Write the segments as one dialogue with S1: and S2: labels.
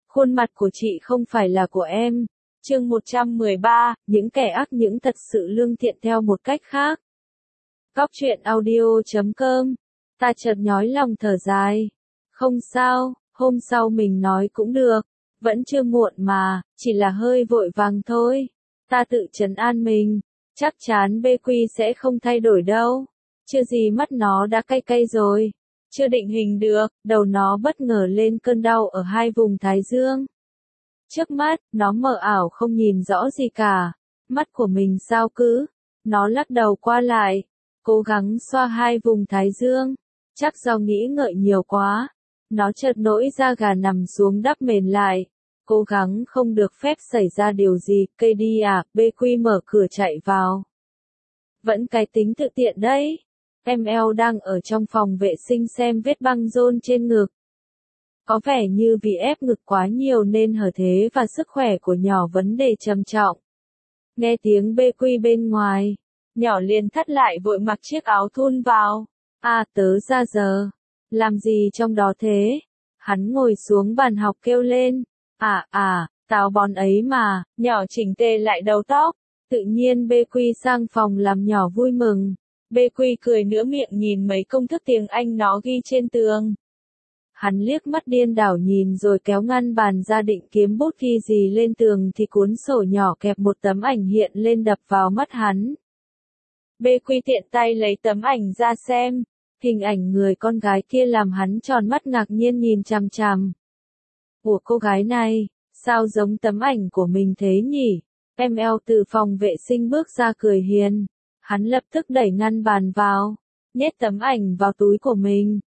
S1: Khuôn mặt của chị không phải là của em. Chương 113, những kẻ ác những thật sự lương thiện theo một cách khác. Cóc truyện audio.com. Ta chợt nhói lòng thở dài. Không sao, hôm sau mình nói cũng được. Vẫn chưa muộn mà, chỉ là hơi vội vàng thôi. Ta tự trấn an mình. Chắc chắn BQ sẽ không thay đổi đâu. Chưa gì mắt nó đã cay cay rồi. Chưa định hình được, đầu nó bất ngờ lên cơn đau ở hai vùng thái dương. Trước mắt, nó mờ ảo không nhìn rõ gì cả. Mắt của mình sao cứ? Nó lắc đầu qua lại, cố gắng xoa hai vùng thái dương. Chắc do nghĩ ngợi nhiều quá. Nó chợt nổi da gà nằm xuống đắp mền lại. Cố gắng không được phép xảy ra điều gì. Cây đi à, BQ mở cửa chạy vào. Vẫn cái tính tự tiện đấy. ML đang ở trong phòng vệ sinh xem vết băng rôn trên ngực. Có vẻ như vì ép ngực quá nhiều nên hở thế và sức khỏe của nhỏ vấn đề trầm trọng. Nghe tiếng BQ bên ngoài, nhỏ liền thắt lại vội mặc chiếc áo thun vào. À tớ ra giờ. Làm gì trong đó thế? Hắn ngồi xuống bàn học kêu lên. Táo bón ấy mà, nhỏ chỉnh tề lại đầu tóc. Tự nhiên BQ sang phòng làm nhỏ vui mừng. BQ cười nửa miệng nhìn mấy công thức tiếng Anh nó ghi trên tường. Hắn liếc mắt điên đảo nhìn rồi kéo ngăn bàn ra định kiếm bút ghi gì lên tường thì cuốn sổ nhỏ kẹp một tấm ảnh hiện lên đập vào mắt hắn. BQ tiện tay lấy tấm ảnh ra xem. Hình ảnh người con gái kia làm hắn tròn mắt ngạc nhiên nhìn chằm chằm. Ủa cô gái này, sao giống tấm ảnh của mình thế nhỉ? ML từ phòng vệ sinh bước ra cười hiền. Hắn lập tức đẩy ngăn bàn vào, nhét tấm ảnh vào túi của mình.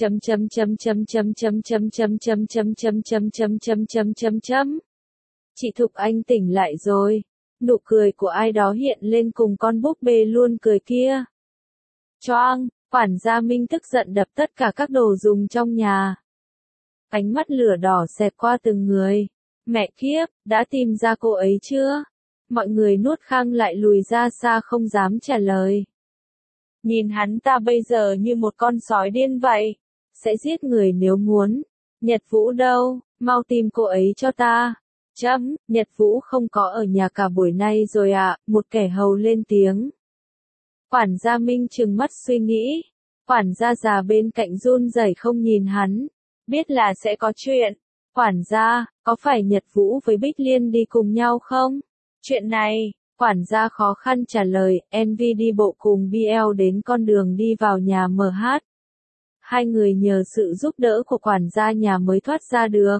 S1: Chị Thục Anh tỉnh lại rồi. Nụ cười của ai đó hiện lên cùng con búp bê luôn cười kia. Choang, quản gia Minh tức giận đập tất cả các đồ dùng trong nhà. Ánh mắt lửa đỏ xẹt qua từng người. Mẹ kiếp, đã tìm ra cô ấy chưa? Mọi người nuốt khang lại lùi ra xa không dám trả lời. Nhìn hắn ta bây giờ như một con sói điên vậy. Sẽ giết người nếu muốn. Nhật Vũ đâu, mau tìm cô ấy cho ta. Nhật Vũ không có ở nhà cả buổi nay rồi ạ, một kẻ hầu lên tiếng. Quản gia Minh trừng mắt suy nghĩ. Quản gia già bên cạnh run rẩy không nhìn hắn. Biết là sẽ có chuyện. Quản gia, có phải Nhật Vũ với Bích Liên đi cùng nhau không? Chuyện này, quản gia khó khăn trả lời, NV đi bộ cùng BL đến con đường đi vào nhà MH. Hai người nhờ sự giúp đỡ của quản gia nhà mới thoát ra được.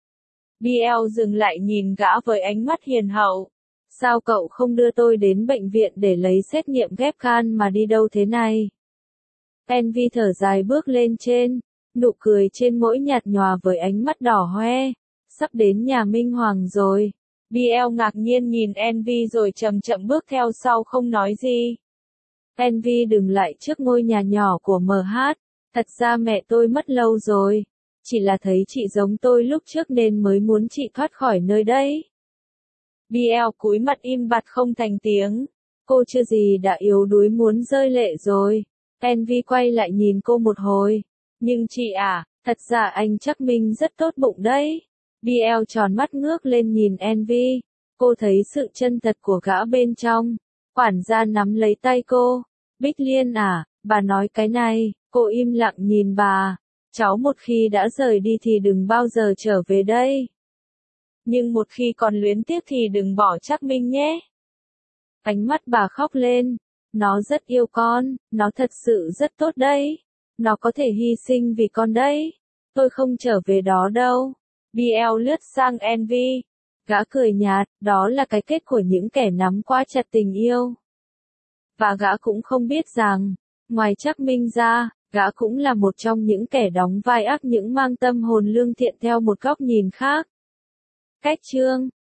S1: BL dừng lại nhìn gã với ánh mắt hiền hậu. Sao cậu không đưa tôi đến bệnh viện để lấy xét nghiệm ghép gan mà đi đâu thế này? NV thở dài bước lên trên, nụ cười trên mỗi nhạt nhòa với ánh mắt đỏ hoe. Sắp đến nhà Minh Hoàng rồi. BL ngạc nhiên nhìn NV rồi chậm chậm bước theo sau không nói gì. NV dừng lại trước ngôi nhà nhỏ của MH. Thật ra mẹ tôi mất lâu rồi. Chỉ là thấy chị giống tôi lúc trước nên mới muốn chị thoát khỏi nơi đây. BL cúi mặt im bặt không thành tiếng. Cô chưa gì đã yếu đuối muốn rơi lệ rồi. NV quay lại nhìn cô một hồi. Nhưng chị à, thật ra anh chắc Minh rất tốt bụng đấy. BL tròn mắt ngước lên nhìn NV. Cô thấy sự chân thật của gã bên trong. Quản gia nắm lấy tay cô. Bích Liên à, bà nói cái này. Cô im lặng nhìn bà. Cháu một khi đã rời đi thì đừng bao giờ trở về đây. Nhưng một khi còn luyến tiếc thì đừng bỏ chắc Minh nhé. Ánh mắt bà khóc lên. Nó rất yêu con, nó thật sự rất tốt đấy. Nó có thể hy sinh vì con đấy. Tôi không trở về đó đâu. BL lướt sang NV. Gã cười nhạt, đó là cái kết của những kẻ nắm quá chặt tình yêu. Và gã cũng không biết rằng, ngoài Trác Minh ra, gã cũng là một trong những kẻ đóng vai ác những mang tâm hồn lương thiện theo một góc nhìn khác. Cách chương